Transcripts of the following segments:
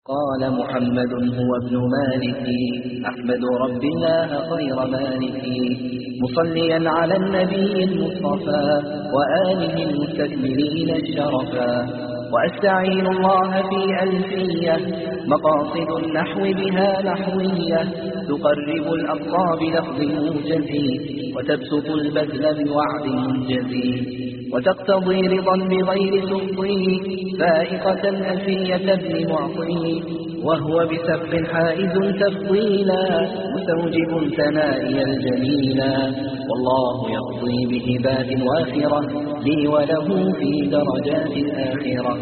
قال محمد هو ابن مالك أحمد رب الله خير مالك مصليا على النبي المصطفى وآله المستكملين الشرفا وأستعين الله في ألفية مقاصد النحو بها نحوية تقرب الأقصى بلفظ موجز وتبسط البذل بوعد منجز وتقتضي رضا بغير سخطه فائقة ألفية ابن معطي وهو بسبق حائز تفضيلا مستوجب ثنائي الجميلا والله يقضي بهبات وافرة لي وله في درجات الآخرة.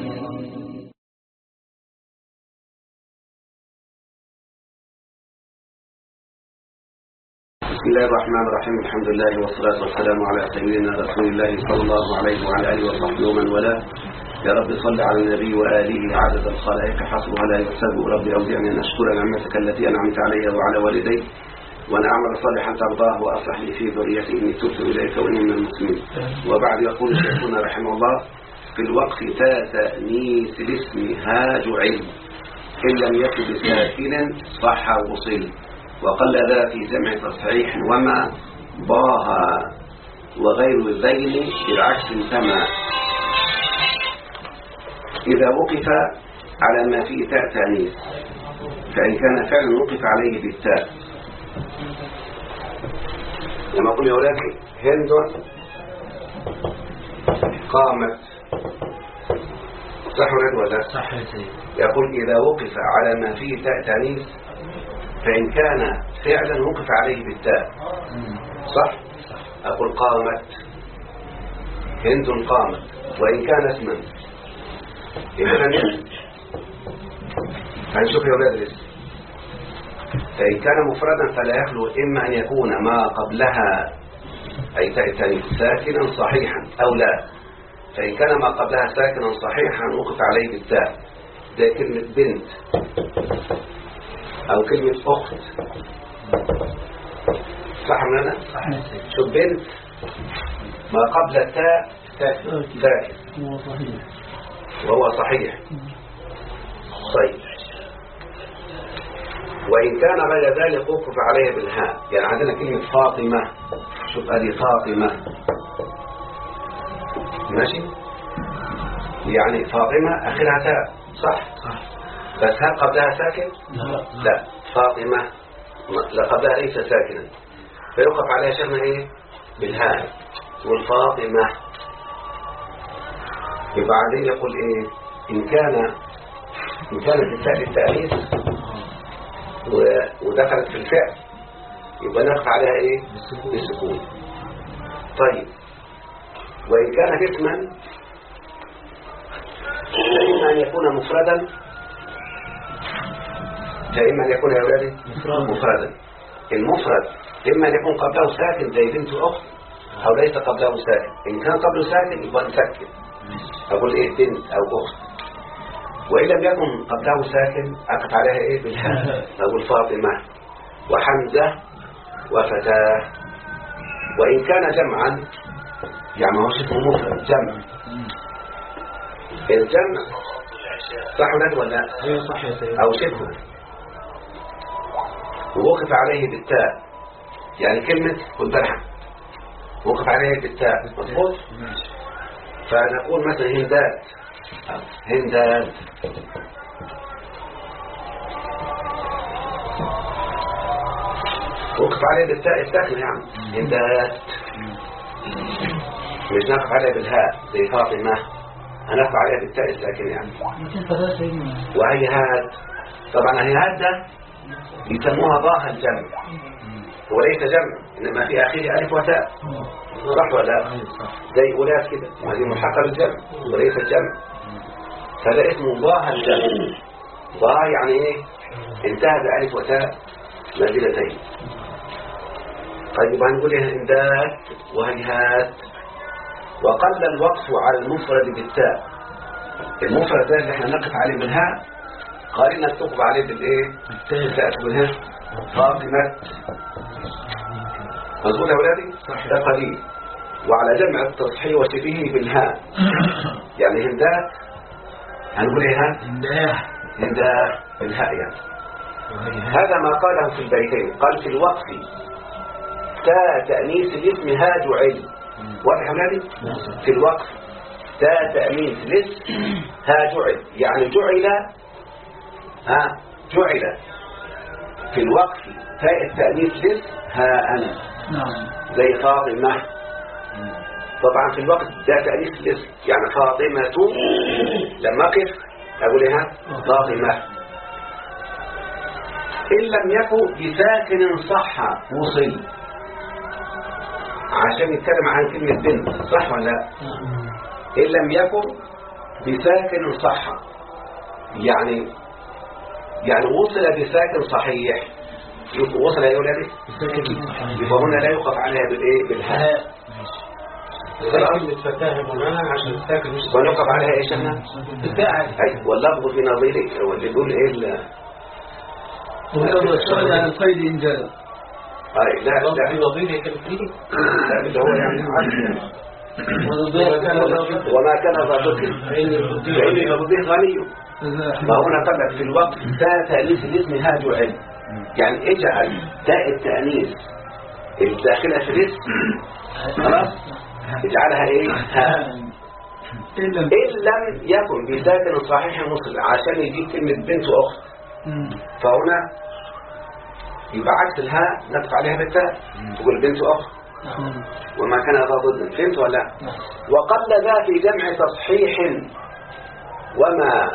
بسم الله الرحمن الرحيم. الحمد لله والصلاة والسلام على سيدنا رسول الله صلى الله عليه وعلى آله وصحبه ومن والاه. يا رب صل على النبي وآله عدد الخلائق حسبها لا يحسب. رب أوزعني أن أشكر نعمتك التي أنعمت علي وعلى والدي وأن أعمل صالحا ترضاه وأصلح لي في ذريتي إني تبت إليك وإني من المسلمين. وبعد يقول شيخنا رحمه الله في الوقف تأنيث الاسم هاج علم إن لم يكن بساكن صح وصل وقل ذا في جمع تصحيح وما ضاها وغير ذين بالعكس تما. إذا وقف على ما فيه تاء تأنيث فإن كان فعلا وقف عليه بالتاء لما أقول يا أولادي هند قامت صح ولا صح يا سيدي. يقول إذا وقف على ما فيه تاء تأنيث فإن كان فعلا وقف عليه بالتاء صح؟ أقول قامت هند قامت. وإن كان اسما هنشوف يا أولاد الاسم. فإن كان مفردا فلا يخلو إما أن يكون ما قبلها أي تاء التأنيث ساكنا صحيحا أو لا. فإن كان ما قبلها ساكنا صحيحا وقف عليه بالتاء زي كلمة بنت أو كلمة أخت صح من هنا؟ شوف بنت ما قبل التاء ساكن وهو صحيح. طيب وإن كان غير ذلك وقف عليه بالهاء. يعني عندنا كلمة فاطمة شوف هذه فاطمة ماشي يعني فاطمة آخرها تاء صح؟ بس هل قبلها ساكن؟ لا فاطمة لا قبلها ليس ساكنا فيوقف عليها شيخنا ايه بالهاء والفاطمة. وبعدين يقول ايه إن كانت التاء للتأنيث ودخلت في الفعل يبقى نقف عليها ايه بالسكون. طيب وإن كانت اسما فإما أن يكون مفردا فإما أن يكون يا أولادي مفردا. المفرد إما أن يكون قبله ساكن زي بنت أخت أو ليس قبله ساكن. إن كان قبله ساكن يبقى نسكن أقول إيه بنت أو أخت. وإن لم يكن قبله ساكن أقف عليها إيه بالهاء أقول فاطمة وحمزة وفتاة. وإن كان جمعا يعني هو شبه مفرد جمع. الجمع صح ولا صح يا سيدي أو شبه ووقف عليه بالتاء يعني كلمة والبرحة وقف عليه بالتاء مظبوط. فنقول مثلا هندات هندات وقف عليه بالتاء الساكن يعني هندات مش نقف عليه بالهاء زي فاطمة هنقف عليها بالتاء الساكن يعني. وهي هاد طبعا هي هاد ده يسموها ضاها الجمع وليس جمع إنما في آخره ألف وتاء صح ولا زي أولاد كده وهذه ملحقة بالجمع وليس الجمع فده اسمه ضاها الجمع. ضاها يعني إيه انتهى بألف وتاء نازلتين. طيب هنقول هندات وهيهات. وقل الوقف على المفرد بالتاء. المفرد ده اللي احنا نقف عليه بالهاء قارنا تقف عليه بالايه بالتاء بالهاء فاطمة مظبوط يا اولادي ده قليل. وعلى جمع التصحيح وشبهه بالهاء يعني هندات هنقول ايه هنداه هنداه بالهاء يعني. هذا ما قاله في البيتين. قال في الوقف تاء تأنيث الاسم ها جعل. واضح أولادي؟ في الوقف تاء تأنيث الاسم ها جعل، يعني جعل في الوقف تاء التأنيث الاسم ها أنا زي فاطمة. طبعا في الوقت ده تأنيث الاسم، يعني فاطمة لما أقف أقول لها فاطمة. إن لم يكن بساكن صح وصل، عشان يتكلم عن كلمة بنت، صح ولا لا؟ إن لم يكن بساكن صح، يعني وصل بساكن صحيح. وصل يا أولادي؟ يبقى هنا لا يوقف عليها بالإيه؟ بالهاء. كلمة فتاة مولانا عشان الساكن مش ونوقف عليها إيش احنا؟ أي واللفظ في نظيره واللي يقول إيه واللفظ الشرعي عن القيد إن جاء. لا في نظيره كالفيه. لا اللي هو يعني عدل. وما كان ذا ضد فإن الضد غني. فهنا قال في الوقت تاء تأنيث الاسم ها جعل، يعني اجعل تاء التأنيث الداخلة في الاسم خلاص اجعلها ايه؟ ها. إن لم يكن بساكن صحيح مصل، عشان يجيب كلمة بنت وأخت، فهنا يبقى عكس الهاء نطق عليها بالتاء تقول بنت أخت. وما كان ذا ضد، فهمت ولا؟ وقل ذا في جمع تصحيح وما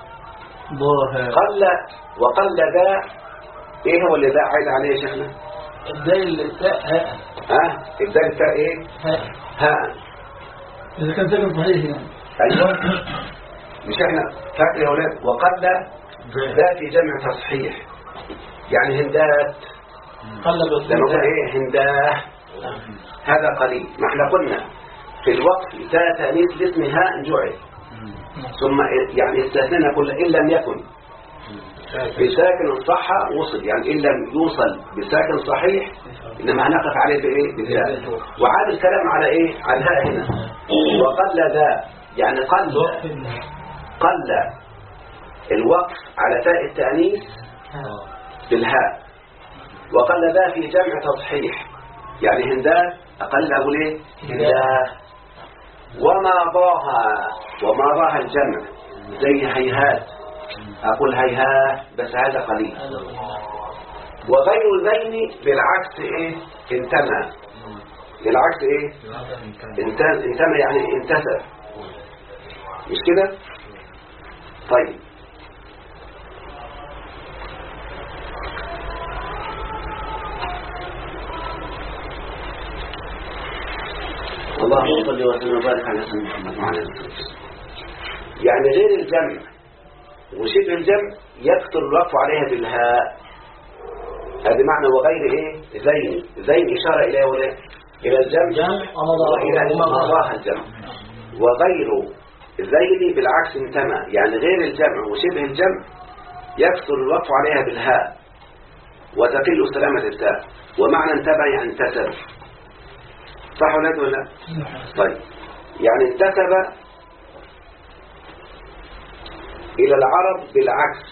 قل. وقل ذا ايه هو اللي ذا عايد عليه يا شيخنا؟ الدال التاء هاء. الدال التاء ايه؟ هاء. إذا كان ساكن صحيح يعني. ايوه مش احنا فاكر يا اولاد؟ وقل ذا في جمع تصحيح، يعني هندات. لما نقول ايه؟ هنداه، هذا قليل. ما احنا قلنا في الوقف تاء تأنيث الاسم هاء جعل، ثم يعني استثنينا كل إن لم يكن بساكن صح وصل، يعني إن لم يوصل بساكن صحيح إنما هنقف عليه بإيه؟ بالتاء. وعاد الكلام على إيه؟ على الهاء هنا. وقل ذا يعني قل الوقف على تاء التأنيث بالهاء. وقل ذا في جمع تصحيح، يعني هنداه أقل أقول إيه؟ هنداه. وما ضاها الجمع زي هيهات أقول هيهات، بس هذا قليل. وغير ذين بالعكس إيه؟ انتمى. بالعكس إيه؟ انتمى يعني انتسب، مش كده؟ طيب اللهم صل وسلم وبارك على سيدنا محمد وعلى اله وصحبه. يعني غير الجمع وشبه الجمع يكثر الوقف عليها بالهاء. هذا معنى وغير ايه؟ زين اشاره الى ولا الى الجمع والى مضاها الجمع. وغير زين بالعكس انتمى، يعني غير الجمع وشبه الجمع يكثر الوقف عليها بالهاء وتقل سلامة التاء. ومعنى انتبه يعني انتسب، صح ولا لا؟ طيب يعني انتسب إلى العرب بالعكس.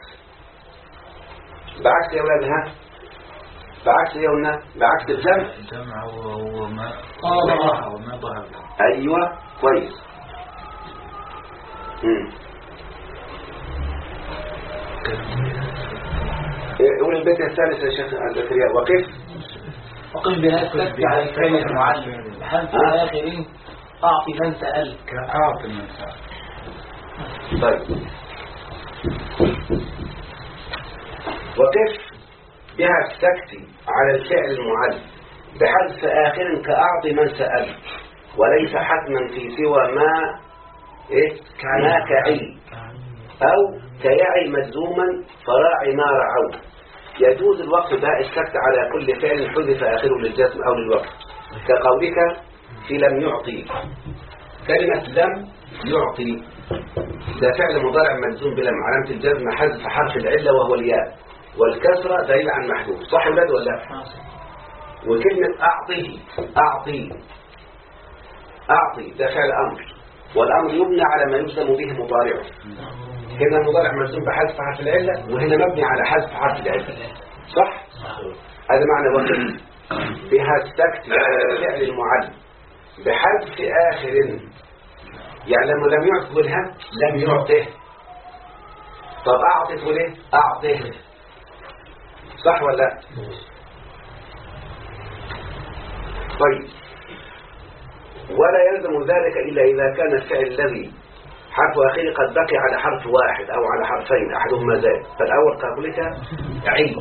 بعكس يا ولادها، بعكس يا ولنا، بعكس الجمع. الجمع هو ما ظهر. أيوة كويس. قول البيت الثالث يا شيخ زكريا. وقف بها السكت على الفعل المعلم بحذف الآخرين. أعطي من سأل كأعطي من سأل. طيب وقف بها السكت على الفعل المعلم بحذف آخر كأعطي من سأل، وليس حتما في سوى ما ما كعي أو كيعي مجزوما فراعي ما رعوا. يجوز الوقف بها السكت على كل فعل حذف آخره للجزم أو للوقف، كقولك في لم يعطي. كلمة لم يعطي ده فعل مضارع مجزوم بلم، علامة الجزم حذف حرف العلة وهو الياء، والكسرة دليل عن محذوف، صح ولاد ولا؟ وكلمة أعطي ده فعل أمر، والأمر يبنى على ما يجزم به مضارعه. هنا المضارع مجزوم بحذف حرف العلة، وهنا مبني على حذف حرف العلة، صح؟ هذا معنى وقف بها استكت فعل المعلم بحذف آخر، يعني لما لم يعطف بالهم لم يعطه. طب أعطف ليه؟ أعطه، صح ولا لا؟ طيب، ولا يلزم ذلك إلا إذا كان الفعل الذي حرف أخير قد بقي على حرف واحد أو على حرفين أحدهما زاد. فالأول كقولك عين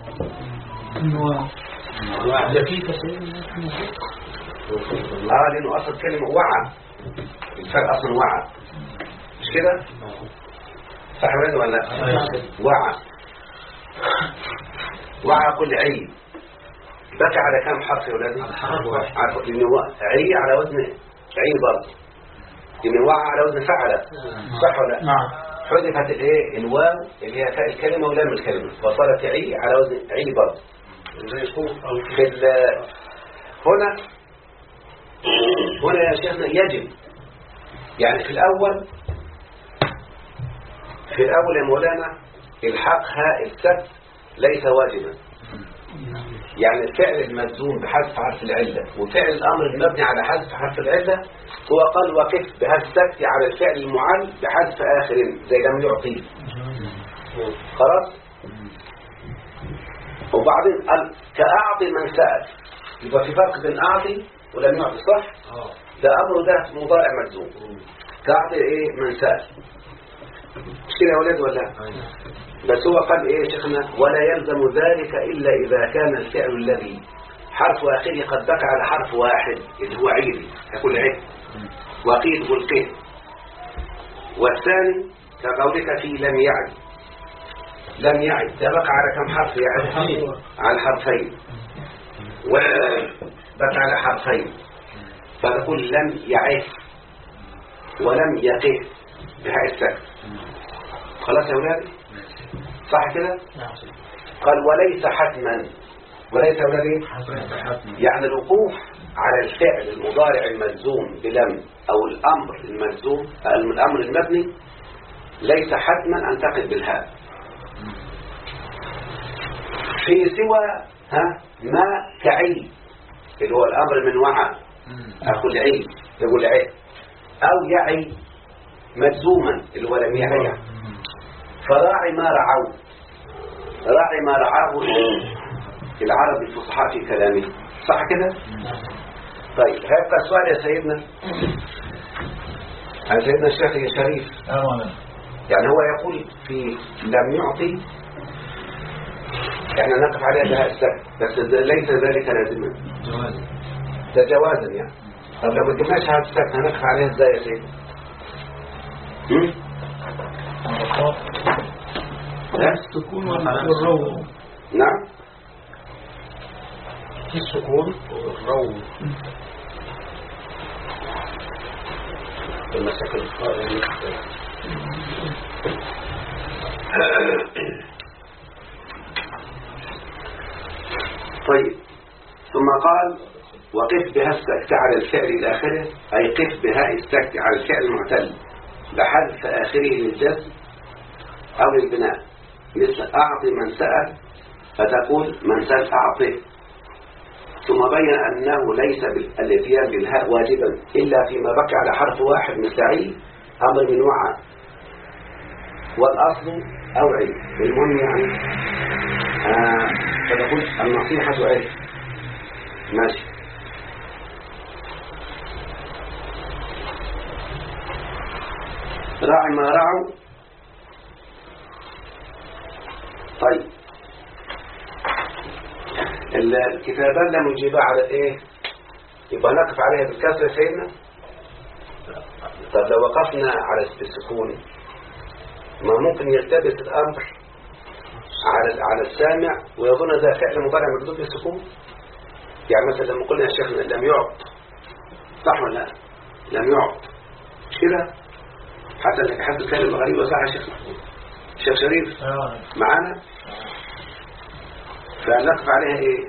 لأنه أصل كلمة وعى، الفعل أصلا وعى، مش كده؟ صح ولا لا؟ وعى، وعى كل عين بقى على كم حرف يا ولادي؟ عارف لأنه عي على وزن عين برضه، لأنه وعى على وزن فعل، صح ولا لا؟ نعم. حذفت الايه الواو اللي هي فاء الكلمة ولام الكلمة فصارت عي على وزن عي برضه. هنا يا شيخنا يجب، يعني في الأول يا مولانا الحق هاء السكت ليس واجبا، يعني الفعل المجزوم بحذف حرف العلة وفعل الأمر المبني على حذف حرف العلة هو قال وقف بها السكت على الفعل المعل بحذف آخر زي لم يعطيه، خلاص. وبعدين قال كأعطي من سأل، يبقى في فرق بين أعطي ولم يعطي، صح؟ ده أمر ده مضارع مجزوم. كأعطي إيه من سأل، مش كده يا ولاد ولا؟ بس هو قال إيه يا شيخنا؟ ولا يلزم ذلك إلا إذا كان الفعل الذي حرف آخره قد بقى على حرف واحد اللي هو عيدي يقول عيد وقيد والقيد. والثاني كقولك في لم يعد، لم يعد ده بقى على كم حرف يعني؟ على حرفين، وبقى على حرفين فتقول لم يعد ولم يقف بهاء السكت، خلاص يا ولاد؟ صح كده؟ قال وليس حتما، وليس يا ولاد يعني الوقوف على الفعل المضارع المجزوم بلم او الامر المجزوم الامر المبني ليس حتما ان تقف بالهاء في سوى ما كعي اللي هو الامر من وعى اقول عي يقول عي او يعي مجزوما اللي هو لم يعي. فراعي ما رعوا، راعي ما رعاه العرب الفصحاء في كلامه، صح كده؟ طيب هيبقى سؤال يا سيدنا، يا سيدنا الشيخ يا شريف، يعني هو يقول في لم يعطي يعني نقف عليها بها السكت، بس ليس ذلك لازما، ده جوازا يعني. طب لو ما جبناش هذا السكت هنقف عليها ازاي يا سيدنا؟ السكون والروض. نعم في السكون والروض المساكن القائمة. طيب ثم قال وقف بها السكت على الفعل الآخر، أي قف بها السكت على الفعل المعتل بحذف آخره للجزم أو للبناء، مثل أعطي من سأل فتقول من سأل أعطيه. ثم بين أنه ليس الاتيان بالهاء واجبا إلا فيما بقي على حرف واحد مستعيل أمر من وعى والأصل أوعي. المهم يعني فتقول النصيحة عيد ماشي. راعي ما رعوا. طيب الكتابان لم يجيبا على ايه؟ يبقى نقف عليها بالكسر يا سيدنا. طب لو وقفنا على السكون ما ممكن يلتبس الامر على السامع ويظن ذا فعل مضارع مكتوب بالسكون. يعني مثلا لما قلنا يا شيخنا لم يعط، صح ولا لا؟ لم يعط مش كده؟ حتى انك حد الكلمه غريبه، صح يا شيخنا؟ شيخ شريف معانا؟ فنقف عليها ايه؟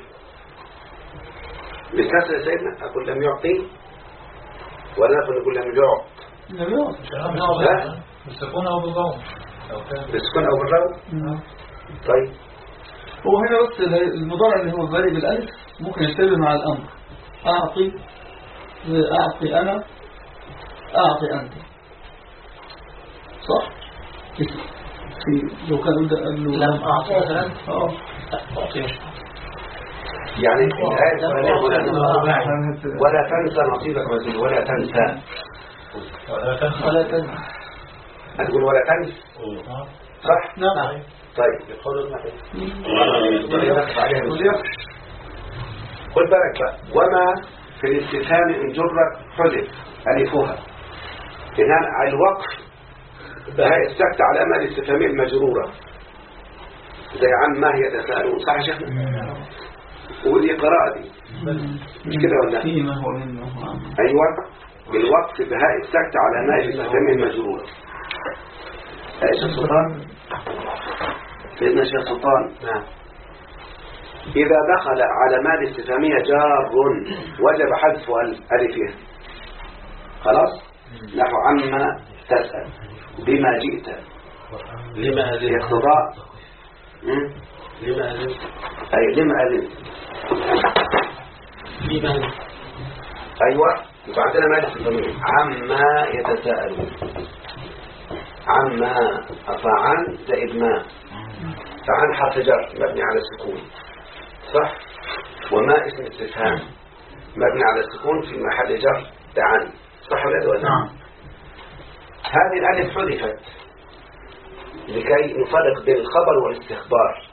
بالكسر يا سيدنا. اقول لم يعطي ولا نقول لم يعط؟ لم يعط بالسكون او بالضم. بالسكون أو بالراو. طيب هو هنا بس المضارع اللي هو بادئ بالالف ممكن يشتغل مع الامر. اعطي انا، اعطي انت، صح؟ في لو كان قال له لم اعطي مثلا اعطي يعني الآية ولا تنسى نصيبك من الدنيا. ولا تنسى هتقول ولا تنسى صح؟ نعم. طيب خد بالك بقى. وما في الاستفهام إن جرت حذف ألفها. إنها على الوقف هي السكت على أمل الاستفهامية المجرورة زي عن ما هي تسألون. صح يا شيخنا؟ ودي قراءة دي مش كده ولا؟ فيما هو منه. أيوة بالوقف بهاء السكت على ماء الاستفهامية المجرورة. شيخ سلطان سيدنا شيخ سلطان. نعم. إذا دخل على ماء الاستفهامية جار وجب حذف ألفها. خلاص؟ نحو عما تسأل بما جئت لما أذن اقتضاء لما أذن أي لما أذن لما أيوة. وبعدين ما الاستفهامية عما يتساءلون. عما أفعل زائد ما. فعن حرف جر مبني على السكون صح. وما اسم استفهام مبني على السكون في محل جر عن. صح ولا لا؟ نعم. هذه الألف حذفت لكي نفرق بين الخبر والاستخبار.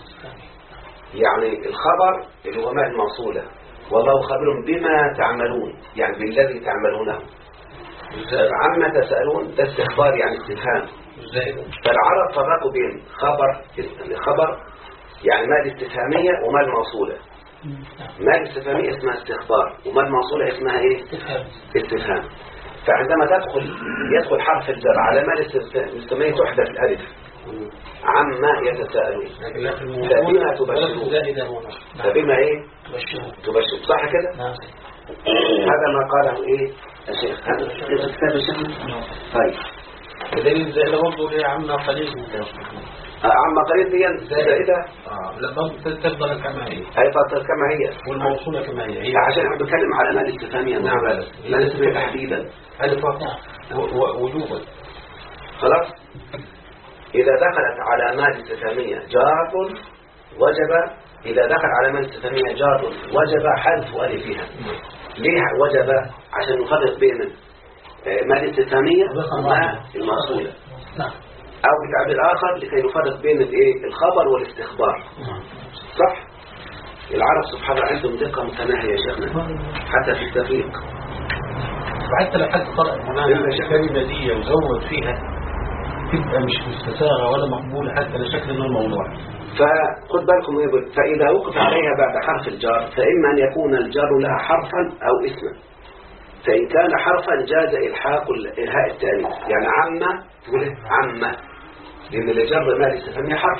يعني الخبر اللي هو ما الموصولة والله خبر بما تعملون يعني بالذي تعملونه. عما تسألون ده استخبار يعني استفهام. فالعرب فرقوا بين خبر يعني ما الاستفهامية وما الموصولة. ما الاستفهامية اسمها استخبار وما الموصولة اسمها ايه؟ استفهام. فعندما يدخل حرف الجر على ما الاستفهامية تحدث الألف. عما يتساءلون فبما تبشرون. فبما ايه؟ تبشر. صح كده؟ هذا ما قاله ايه الشيخ. هذا كتاب الشيخ. طيب كذلك زائدة برضه هي عما قليل عما قليل دي زائدة. لا تفضل كما هي. هي تفضل كما هي والموصولة كما هي. عشان احنا بنتكلم على ما الاستفهامية. نعم ما الاستفهامية تحديدا وجوبا. خلاص. إذا دخلت على ما الاستفهامية جار وجب. إذا دخل على ما الاستفهامية جار وجب حذف ألفها. ليه وجب؟ عشان نفرق بين ما الاستفهامية وما الموصولة. أو بتعبير آخر لكي نفرق بين الخبر والاستخبار. صح؟ العرب سبحان الله عندهم دقة متناهية يا شيخنا حتى في التفريق. وحتى لو حد قرأ كلمة دي وزود فيها تبقى مش مستساغة ولا مقبولة حتى لشكل من الموضوع. فخد بالكم يقول فإذا وقف عليها بعد حرف الجار فإما أن يكون الجار لها حرفا أو اسما. فإن كان حرفا جاز إلحاق الهاء التانيث يعني عما تقول عما لأن الجر ما ليس حرف.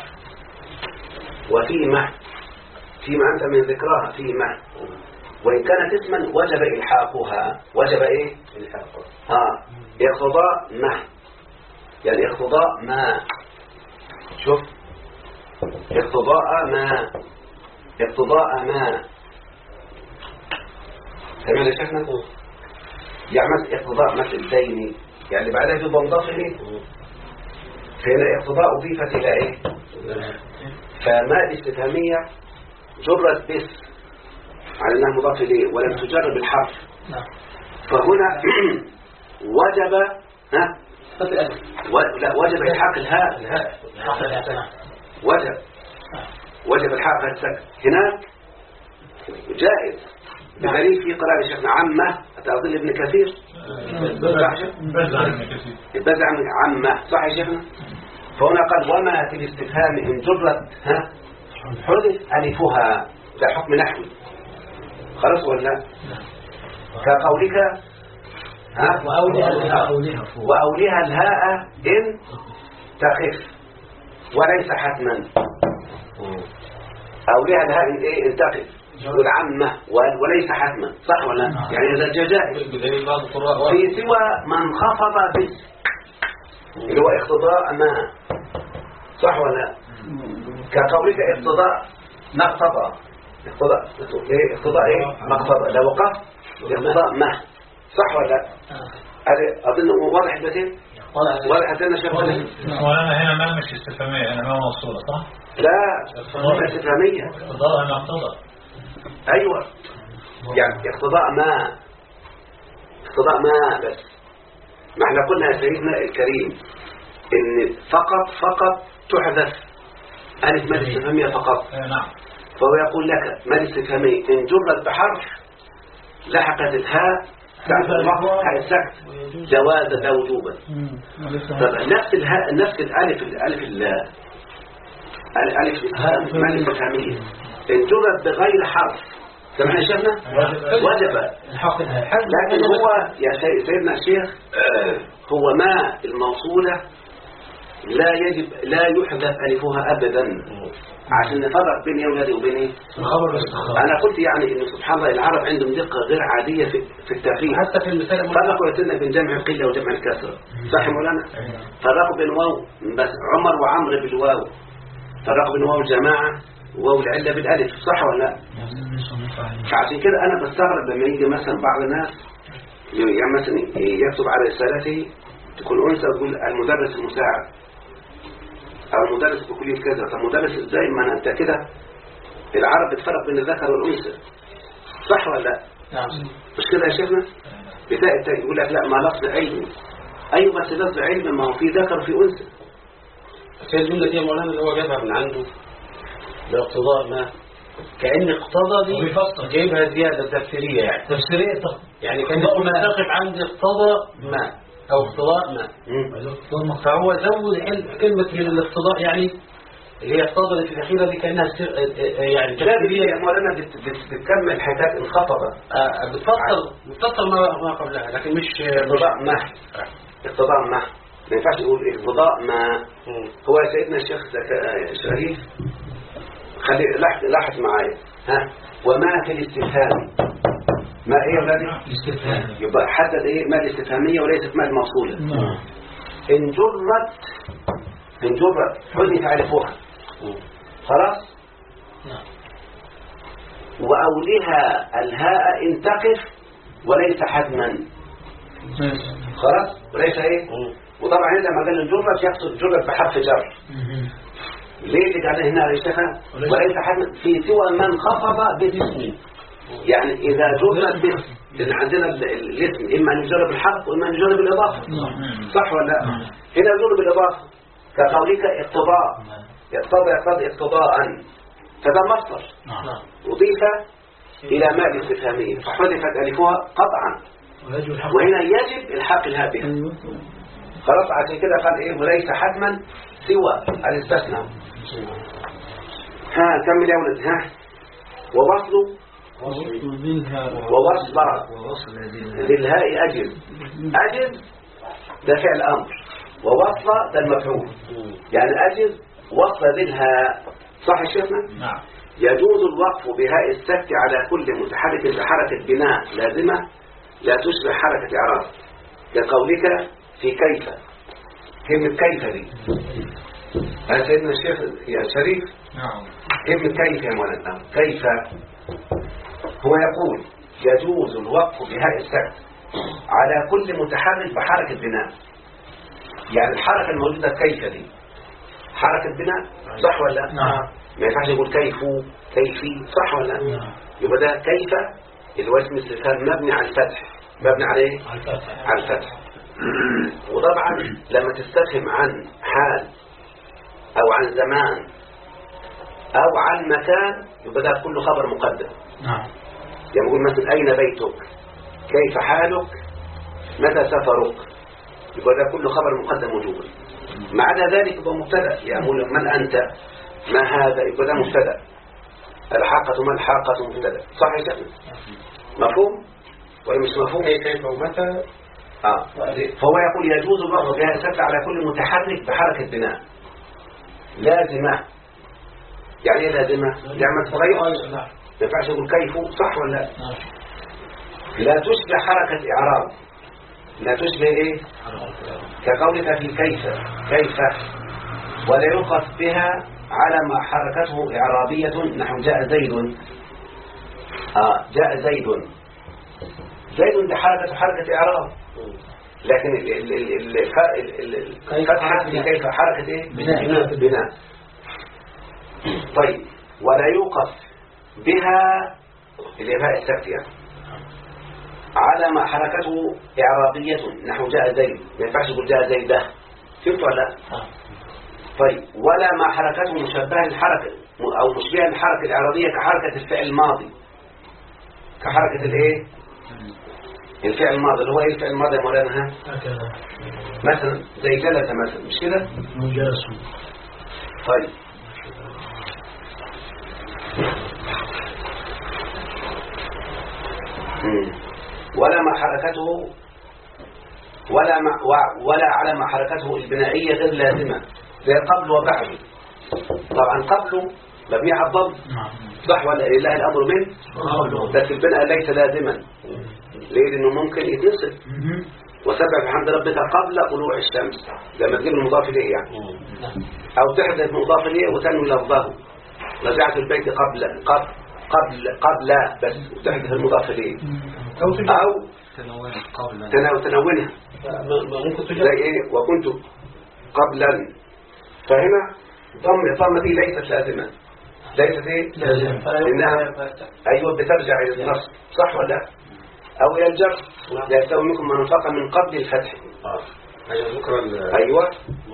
وفيما أنت من ذكراها فيما. وإن كانت اسما وجب إلحاقها. وجب إيه؟ إلحاقها. اقتضاء ما يعني اقتضاء ما. شوف اقتضاء ما تمام يا شيخنا. يعني اقتضاء مثل ديني يعني بعدها يبقى مضاف إليه. فهنا اقتضاء أضيفت إلى إيه؟ فما الاستفهامية جرت بس على أنها مضاف إليه ولم تجر بالحرف. فهنا وجب لا وجب إلحاق الهاء. وجب الحق السكت. هناك جائز بدليل في قراءة شيخنا عمه أتأظل ابن كثير البزع عن عمه. صح يا شيخنا. فهنا قال وما في الاستفهام إن جرت حذف ألفها. ده حكم نحوي خلاص ولا كقولك وأوليها الهاء إن تخف وليس حتما. أوليها الهاء إن إيه إن تخف والعمة وليس حتما. صح ولا يعني إذا جاء في سوى من خفض بس اللي هو اقتضاء ما، صح ولا لا؟ كقولك اقتضاء ما اقتضى، اقتضاء ايه؟ ما اقتضى، لو وقف اقتضاء ما، صح ولا لا؟ اظن واضح البيتين؟ واضح لنا شيخ وانا هنا ما مش استفهاميه، انا ما موصوله صح؟ لا مش استفهاميه، اقتضاء ما اقتضى. ايوه يعني اقتضاء ما بس. ما احنا قلنا يا سيدنا الكريم ان فقط تحذف ألف مادة استفهامية فقط. نعم. فهو يقول لك مادة استفهامية إن جملت بحرف لحقت الهاء بعد الوقت هاء السكت جوازا أو وجوبا. نفس الهاء نفس الألف مادة استفهامية إن جملت بغير حرف سمعنا شفنا وجب، لكن هو يا سيدنا الشيخ هو ما الموصولة لا يحذف ألفها أبدا عشان نفرق بين يا ولادي وبين ايه أنا قلت يعني إنه سبحان الله العرب عندهم دقة غير عادية في التفريق، حتى في المثال فرقوا يتنا بين جمع القلة وجمع الكسرة، صح مولانا؟ فرقوا بين واو بس عمر وعمر بالواو، فرقوا بين واو الجماعة وواو العلة بالألف، صح ولا لا؟ فعشان كده أنا بستغرب لما يجي مثلا بعض الناس يعني مثلا يكتب على رسالته تكون أنثى وتقول المدرس المساعد أو المدرس بكلية كذا. طب مدرس إزاي؟ ما أنت كده العرب بتفرق بين الذكر والأنثى، صح ولا لا؟ نعم. مش كده يا شيخنا؟ بتاعي يقول لك لا ما لفظ علمي. أيوة بس لفظ علمي ما هو في ذكر وفي أنثى. هي الجملة دي يا مولانا اللي هو جابها من عنده باقتضاء ما كأن اقتضى دي جايبها زيادة تفسيرية يعني يعني كان يقول نقف عند اقتضى ما أو اقتضاء ما فهو زود كلمة الاقتضاء يعني اللي هي اقتضى في الأخيرة دي كأنها يعني تفسيرية يا مولانا بتكمل حاجات انخفضة بتفصل ما قبلها لكن مش اقتضاء ما ينفعش يقول اقتضاء ما. هو سيدنا الشيخ شريف خلي لاحظ معايا وما في الاستفهام ما ايه يا ولادي؟ الاستفهام يبقى حدد ايه ما الاستفهامية وليست ما الموصولة. ان جرت حذف علفها خلاص. وأولها الهاء ان تقف وليس حتما خلاص وليس ايه. وطبعا لما قال الجرت يقصد جرت بحرف جر. ليه اللي قال هنا يا شيخ وليس حتما في سوى من خفض باسم يعني إذا جرت باسم لأن عندنا الاسم إما أن يجرب الحرف وإما أن يجرب الإضافة صح ولا لا؟ هنا يجرب الإضافة كقولك اقتضاء يقتضي اقتضاء فده مصدر أضيف إلى ما الاستفهامية فحذفت ألفها قطعا وهنا يجب الحاق الهاء بها خلاص. عشان كده قال إيه وليس حتما سوى الاستثناء. كمل يا ولد. ووصل للهاء أجز ده فعل أمر ووصل ده المفعول يعني أجز وصل للهاء صح يا شيخنا؟ نعم. يجوز الوقف بهاء السكت على كل متحرك بحركة بناء لازمة لا تشبه حركة إعراب كقولك في كيف. كلمة كيف دي سيدنا الشيخ يا شريف نعم كلمة كيف يا مولانا كيف هو يقول يجوز الوقف بهاء السكت على كل متحرك بحركة بناء يعني الحركة الموجودة كيف دي حركة بناء صح ولا لا؟ نعم. ما ينفعش يقول كيفي صح ولا لا؟ نعم. يبقى ده كيف اللي هو اسم استفهام مبني على الفتح مبني على ايه؟ على الفتح. وطبعا لما تستفهم عن حال او عن زمان او عن مكان يبقى ده كله خبر مقدم. نعم. يعني يقول مثلا أين بيتك كيف حالك متى سفرك يبقى ده كله خبر مقدم وجوبا. ما عدا ذلك يبقى مبتدا يعني من أنت ما هذا يبقى ده مبتدا الحاقة ما الحاقة مبتدا صح يا شيخ مفهوم ولا مش مفهوم؟ كيف ومتى فهو يقول يجوز الوقف بها السكت على كل متحرك بحركة بناء لازمة. يعني ايه لازمة؟ يعني تغير ما ينفعش يقول كيف صح ولا لا؟ لا تشبه حركة إعراب لا تشبه إيه؟ كقولك في كيف ولا يوقف بها على ما حركته إعرابية نحو جاء زيد. جاء زيد ده حركة إعراب، لكن الفتحة في كيف حركة إيه؟ بناء. طيب ولا يوقف بها الإبهاء السكت يعني على ما حركته إعرابية نحو جاء زيد، ما ينفعش تقول جاء زيد ده، فهمت ولا لا؟ طيب ولا ما حركته مشبهة الحركة أو مشبهة الحركة الإعرابية كحركة الفعل الماضي، كحركة الإيه؟ الفعل الماضي اللي هو إيه الفعل الماضي يا مولانا؟ مثلا زي جلس مثلا، مش كده؟ مجلس. طيب ولا ما حركته ولا على ما حركته البنائية غير لازمة زي قبل وبعد. طبعا قبل مبني على الضم صح ولا لله الأمر منه، بس البناء ليس لازما. ليه؟ لأنه ممكن يتصل وسبح بحمد ربك قبل طلوع الشمس لما تجيب المضاف إليه يعني، أو تحدث مضاف إليه وتنوي لفظه رجعت البيت قبل بس وتحدث المضاف إليه، أو تنونها زي إيه وكنت قبلا. فهنا ضمة دي ليست لازمة، ليست إيه لأنها أيوة بترجع إلى النصب صح ولا لا؟ أو إلى الجر لا يستوي منكم من انفق من قبل الفتح. أيوة.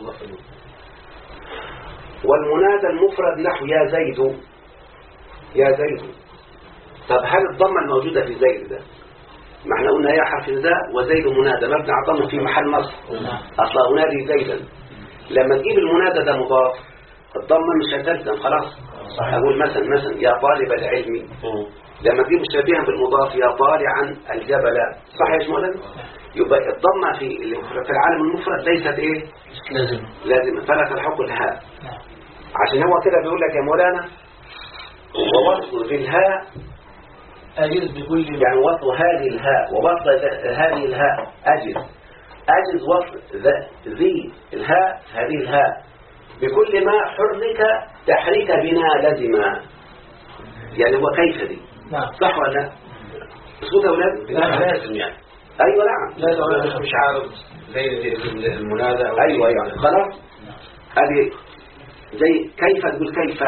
والمنادى المفرد نحو يا زيد يا زيد. طب هل الضمة الموجودة في زيد ده، ما احنا قلنا يا حرف نداء وزيد منادى مبني على الضم في محل نصب، أصلا أنادي زيدا. لما تجيب المنادى ده مضاف الضمة مش هتلزم خلاص. أقول مثلا يا طالب العلم، لما تجيب مشابها بالمضاف يا طالعا الجبل صح يا مولانا، يبقى الضمة في العالم المفرد ليست ايه لازمة فلا تلحق الهاء. عشان هو كده بيقول لك يا مولانا ووصل بالهاء أجز بكل يعني وصل هذه الهاء ووصل هذه الهاء أجز وصل ذي الهاء هذه الهاء بكل ما حرك تحريك بنا لازمة. يعني هو كيف دي صح ولا لا؟ اسكت يا اولاد. لازم يعني ايوه نعم لا مش عارض زي المنادى. ايوه يعني خلاص هذه زي كيف تقول كيف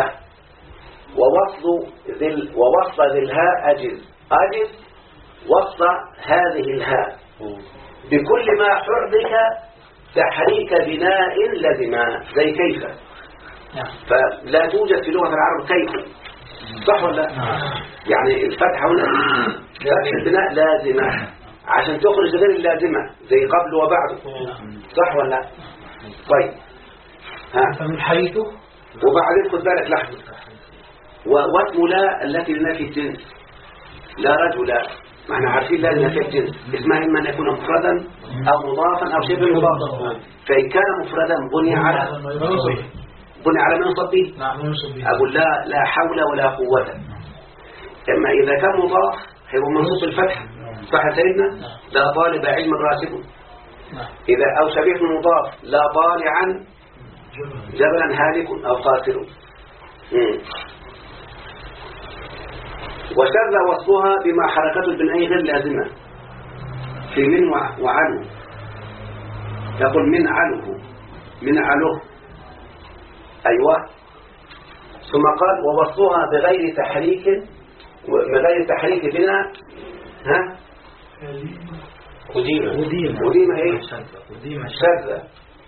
ووصل ذي الهاء أجز وصل هذه الهاء بكل ما حرك تحريك بناء لازمة زي كيف. فلا توجد في لغة العرب كيف صح ولا لا؟ يعني الفتحة هنا فتح البناء لازمة عشان تخرج غير اللازمة زي قبل وبعد صح ولا لا؟ طيب فمن حيث وبعدين خد بالك لحظة واسم لا التي لنفي الجنس لا رجل ما احنا عارفين لا لنفي الجنس اسمها إما أن يكون مفردا أو مضافا أو شبه مضاف. فإن كان مفردا بني على منصب به أقول لا حول ولا قوة. أما إذا كان مضاف هيبقى منصوب الفتح صح سيدنا لا طالب علم راسب. إذا أو شبيه مضاف لا طالعا جبلا هالك أو خاسر. وشذ وصلها بما حركته البنائية غير لازمة في من وعلو. يقول من علوه أيوة. ثم قال ووصلها بغير تحريك بنا قديمة ايه شاذة.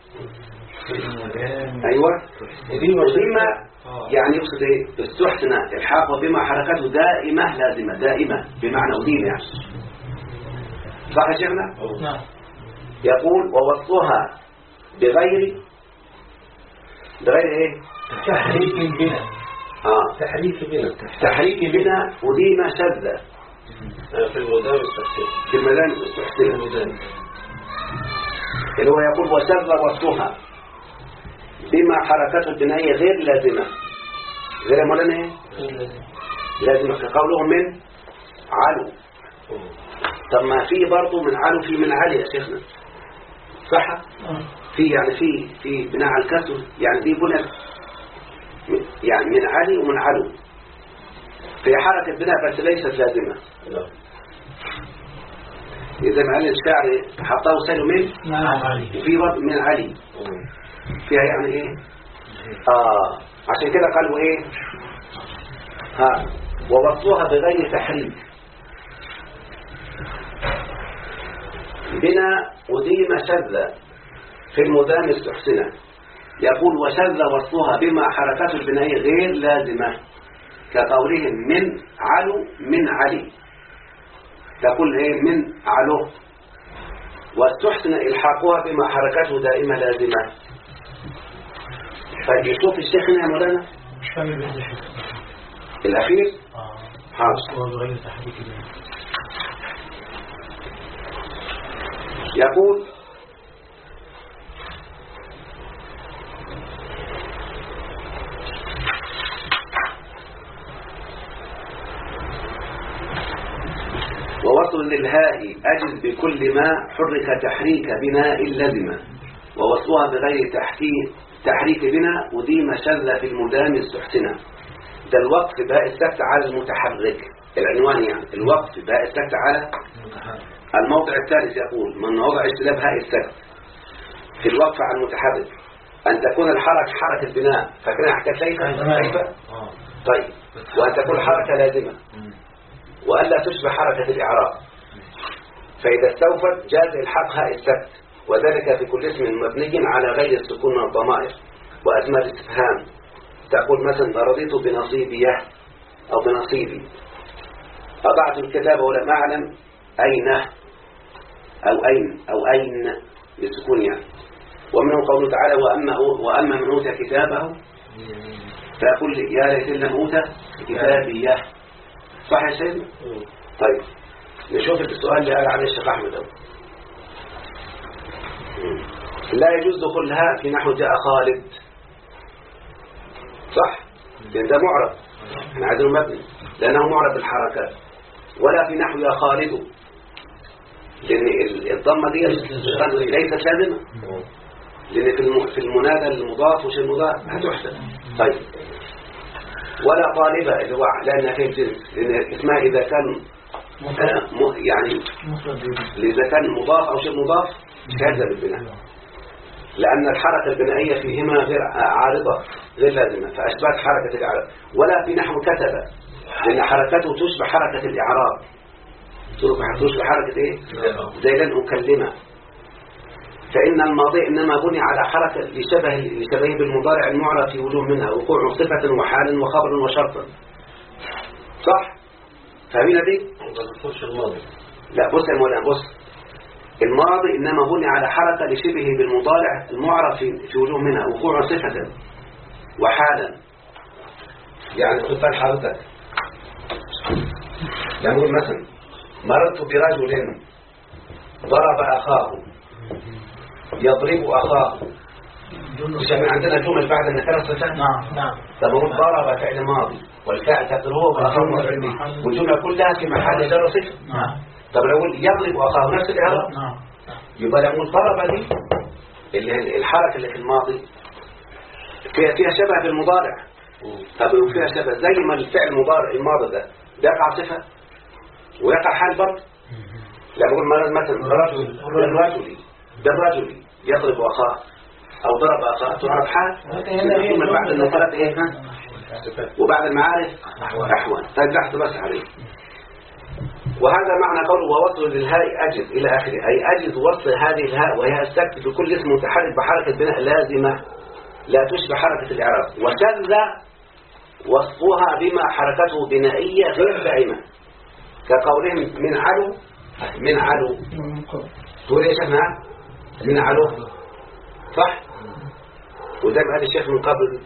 ايوه قديمة يعني يقصد ايه استحسن الحاق بما حركته دائمة لازمة دائمة بمعنى قديمة يعني صح يا شيخنا. يقول ووصلها بغير ايه تحريك بنا تحريك بنا قديمة شاذة في المدام التحسين اللي هو يقول وشذ وصلها بما حركته البنائية غير لازمة غير مولانا ايه لازمة كقولهم من علو طب ما في برضه من علو في من علي يا شيخنا، صح؟ في يعني في بناء على الكسر، يعني في بناء يعني من علي ومن علو في حركة بناء بس ليست لازمة. إذا ما قال الشاعر حطاه سالو من وفي برضه من علي فيها يعني ايه؟ عشان كده قالوا ايه؟ ووصلوها بغير تحريك بنا وديم شذ في المدام استحسنة. يقول وشذ وصلها بما حركته البنائية غير لازمة كقولهم من علو من علي، تقول ايه من علو، واستحسن الحاقها بما حركته دائمة لازمة. فيشوف الشيخ هنا يا مولانا مش فاهم الأخير حاضر بغير تحريك يقول ووصل للهاء أجز بكل ما حرك تحريك بناء لزمة، ووصلها بغير تحريك بنا وديم شذ في المدام استحسنة. ده الوقف باء السكت على المتحرك، العنوان يعني الوقف باء السكت على الموضع الثالث. يقول من وضع استلاب هاء السكت في الوقف على المتحرك أن تكون الحركة حركة بناء، فاكرين حكاية كيف؟ طيب، وأن تكون حركة لازمة وألا تشبه حركة الإعراب، فإذا استوفت جاز إلحاق هاء السكت، وذلك في كل اسم مبني على غير السكون من الضمائر وأزمار الاستفهام. تقول مثلا رضيت بنصيبيه أو بنصيبي، أضعت الكتاب ولم أعلم أين أو أين بالسكون يعني. ومنه قوله تعالى وأما من أوتى كتابه فأقول يا ليت لم أوتى كتابيه، صح يا سيدنا؟ طيب نشوف السؤال اللي قال عليه الشيخ أحمد أول. لا يجوز دخولها في نحو جاء خالد، صح؟ لأن ده معرب، احنا عايزينه مبني لأنه معرب بالحركات. ولا في نحو يا خالد، لأن الضمة دي ليست لازمة، لأن في المنادى المضاف وش المضاف هتحسب. طيب ولا طالبة اللي هو لأنها فيه جنس، لأن اسمها إذا كان يعني إذا كان مضاف أو شيء مضاف كذا بالبناء، لأن الحركة البنائية فيهما غير عارضة غير لازمة فأشبهت حركة الإعراب. ولا في نحو كتب، لأن حركته تشبه حركة الإعراب، تشبه حركة إيه؟ زي لن أكلمه. فإن الماضي إنما بني على حركة لشبهه بالمضارع المعرب في وجوه منها وقوع صفة وحال وخبر وشرط، صح؟ فاهمين دي؟ الماضي لا بص يا مولانا، بص الماضي إنما بني على حركة لشبهه بالمضارع المعرب في وجوه منها وقوع صفة وحالا. يعني خد حضرتك يقول مثلا مررت برجل ضرب أخاه يضرب أخاه، عشان عندنا جمل بعد النكرة صفة. نعم. طب هو ضرب فعل ماضي والفاعل تقديره وأخاه مفعول، والجملة كلها في محل جر صفة. طب لو يضرب أخاه نفس الإعراب، يبقى لو ضرب دي اللي الحركة اللي في الماضي فيها شبه بالمضارع. طب لو فيها شبه زي ما الفعل المضارع الماضي ده يقع صفة ويقع حال برضه. لما أقول مثلا بالرجل يضرب أخاه أو ضرب أخاه تعرف حال، ثم بعد النكرات إيه وبعد المعارف أحوال. طيب بحث بس عليه. وهذا معنى قوله ووصل للهاء أجز إلى آخره، أي أجز وصل هذه الهاء وهي السكت في كل اسم متحرك بحركة بناء لازمة لا تشبه حركة الإعراب. وشذ وصفها بما حركته بنائية غير دائمة كقولهم من علو تقول يا شيخنا من علو، صح؟ وزي ما قال الشيخ من قبل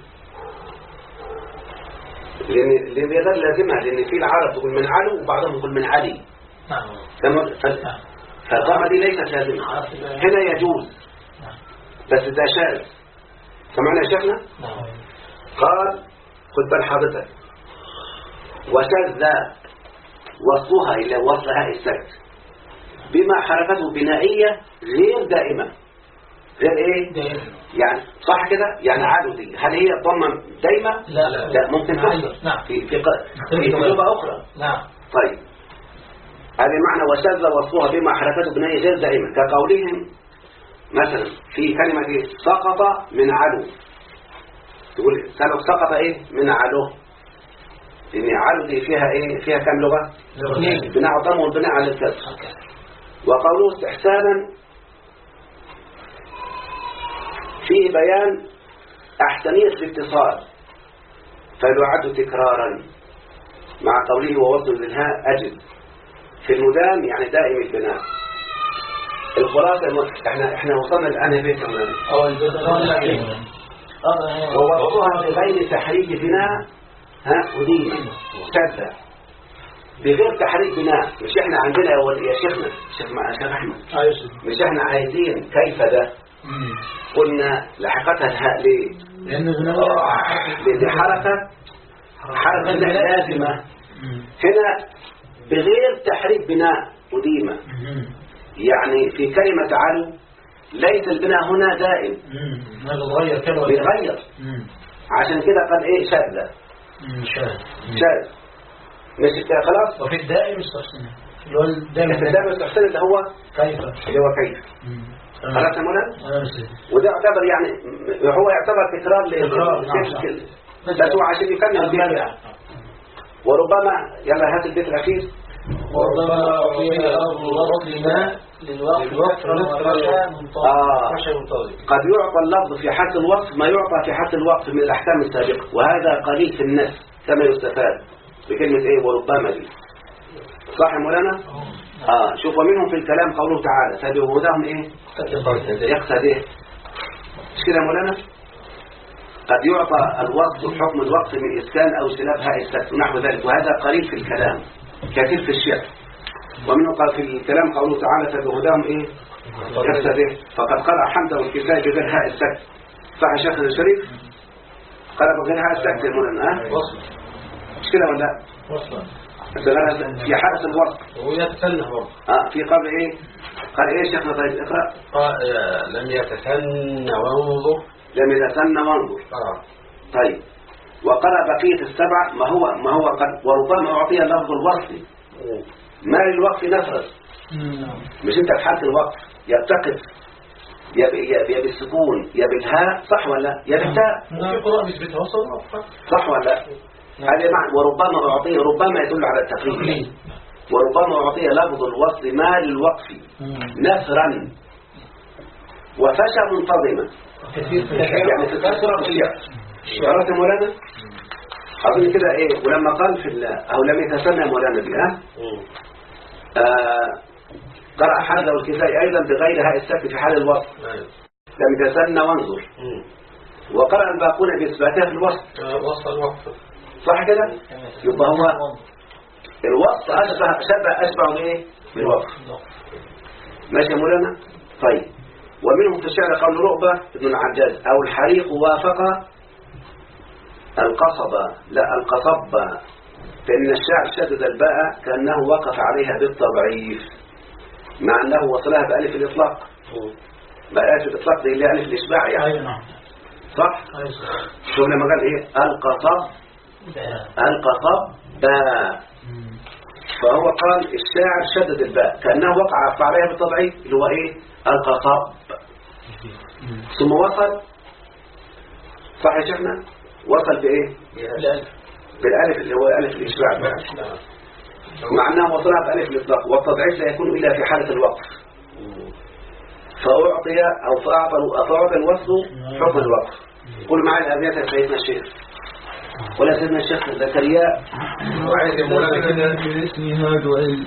لأن يظل لازمها، لأن في العرب تقول من علو وبعضهم يقول من علي. فالضمة دي ليست لازمة، هنا يجوز بس ده شاذ. سمعنا يا شيخنا؟ قال خد بال حضرتك وشذ وصلها إلى وصلها السكت بما حركته بنائية غير دائمة. غير ايه؟ يعني صح كده؟ يعني عادوا دي هل هي الضمة دايمة؟ لا ممكن تحصل في كتبة أخرى. طيب هذا معنى وشذ وصفها بما حركته بنائية غير دائمة، كقولهم مثلا في كلمة سقط من علو، تقول سقط ايه؟ من علو، لأن علو دي فيها ايه؟ فيها كم لغة؟ بناء الضم والبناء على الكسر. وقوله استحسانا فيه بيان أحسنية الاتصال فيعد تكرارا، مع قوله ووصل للهاء أجد في المدام يعني دائم البناء. الخلاصة احنا وصلنا الآن بيت ووصلها بغير تحريك بناء ودين شدة بغير تحريك بناء. مش احنا عندنا يا شيخنا شيخ أحمد، مش احنا عايزين كيف ده قلنا لحقتها الهاء ليه؟ لأن حركة لازمة هنا بغير تحريك بناء وديمة. يعني في كلمة علو ليس البناء هنا دائم، بيتغير. عشان كده قال ايه؟ شاذ مش خلاص. وفي الدائم استحسن الدائم استحسن اللي هو كيف خلاص يا مولانا. وده يعتبر يعني هو يعتبر تكرار للكلمة بس هو عشان يكمل البيت. وربما يلا هات البيت الأخير. وربما في أرض الوصل ما للوقت قد يعطى اللفظ في حالة الوصف ما يعطى في حالة الوقف من الأحكام السابقة، وهذا قليل في النفس كما يستفاد بكلمة ايه وربما دي. صح يا مولانا؟ شوف ومنهم في الكلام قوله تعالى فبهداهم ايه؟ يقصد ايه؟ مش كده يا مولانا؟ قد يعطى الوصف حكم الوقف من إسكان أو سلاب هاء السكن ونحو ذلك، وهذا قليل في الكلام كثير في الشعر. ومنه قال في الكلام قوله تعالى فبهداهم ايه؟ يقصد ايه؟ فقد قرأ حمد والكفاية بغير هاء السكن. صح يا شيخنا الشريف؟ قرأ بغير هاء السكن يا مولانا. مش كده ولا لا؟ في حالة الوصف ويتسنى في قبل ايه؟ قال ايه شيخنا؟ طيب اقرأ. لم يتسنى وانظر. لم يتسنى وانظر. طيب وقرأ بقية السبع ما هو قد وربما أعطي لفظ الوصف ما للوقف نفرد. مش انت في حالة الوقف يرتقف يا بالسكون يا بالهاء صح ولا يا بالتاء؟ في قراءة مش بتوصل صح ولا؟ هذا معنى وربما أعطي، ربما يدل على التقليد. وربما أعطي لفظ الوصل ما للوقف نثرا وفشى منتظما يعني في الكسرة والشعر. عرفت يا مولانا؟ أظن كده ايه. ولما قال في أو لم يتسنى مولانا دي قرأ حمزة والكسائي أيضا بغير هاء السكت في حال الوصف لم يتسنى وانظر. وقرأ الباقون بإثباتها في الوصف صح كده؟ يبقى هو الوصف أشبه ايه بالوصف. ماشي يا مولانا؟ طيب ومنهم في الشعر قول رؤبة ابن العجاز أو الحريق وافق القصبة لا القصبة، فإن الشاعر شدد الباء كأنه وقف عليها بالتضعيف مع أنه وصلها بألف الإطلاق. بألف الإطلاق دي اللي ألف الإشباع يعني صح؟ شوف لما قال إيه القصب باء، فهو قال الشاعر شدد الباء كأنه وقع عليها بالتضعيف اللي هو إيه القصب، ثم وصل صح يا شيخنا؟ وصل بإيه؟ بالألف اللي هو ألف الإشباع بقى. مع أنه وصلها بألف الإطلاق والتضعيف لا يكون إلا في حالة الوقف، فأعطي أو فأعطى الوصل حكم الوقف. قل معي الأبيات يا سيدنا الشيخ. ولا سيدنا الشيخ زكريا وعايز يا مولانا كده باسمها دعي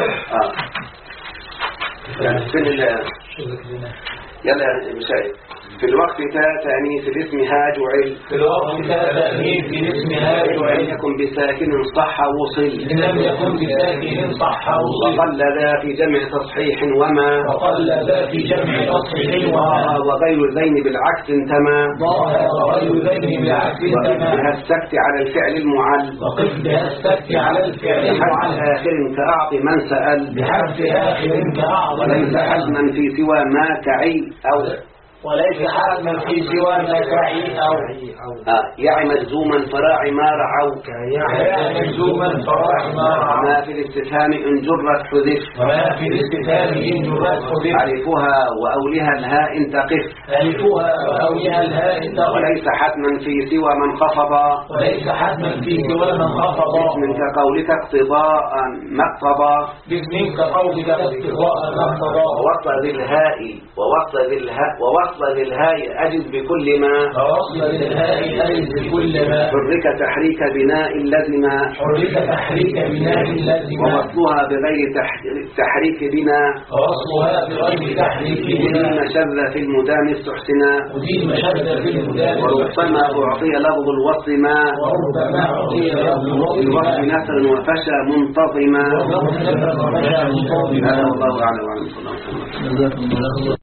يعني بسم الله. يلا يا مشايخ في الوقت تاء تأنيث الاسم ها جعل في الوقت تاء تأنيث الاسم ها إن جعل لم يكن بساكن صح وصل إن لم يكن بساكن صح وصل وقل ذا في جمع تصحيح وما وقل ذا في جمع تصحيح وما وغير ذين بالعكس انتمى ضاها وغير ذين بالعكس انتمى بها السكت على الفعل المعل وقف بها السكت على الفعل بحرف المعل آخر كأعط من سأل بحرف آخر كأعظم وليس حزما في سوى ما كعي أو وليس حتما في سوى ما كعي أو يعي مجزوما فراعي ما رعوا يعي مجزوما فراح ما رعى ما في الاستفهام إن جرت حذف وما في الاستفهام إن جرت حذف ألفها وأولها الهاء تقف ألفها وأولها الهاء تقف وليس حتما في سوى من خفض وليس حتما في سوى من خفض باسم كقولك اقتضاء مقتضى باسم كقولك اقتضاء مقتضى ووصل ذي الهاء ووصل ذي الهاء أجد بكل ما فوصل للهاء أجد بكل ما حرك تحريك بناء لزما حرك تحريك بناء لازم ووصلها بغير تحريك بنا ووصلها بغير تحريك بنا ودين شذ في المدام استحسنا ودين مشدد في المدان وربما أعطي لفظ الوصل ما وربما أعطي لفظ بالوصل نثر وفشى منتظما الوصل هذا والله أعلم وعلم صلى الله عليه وسلم.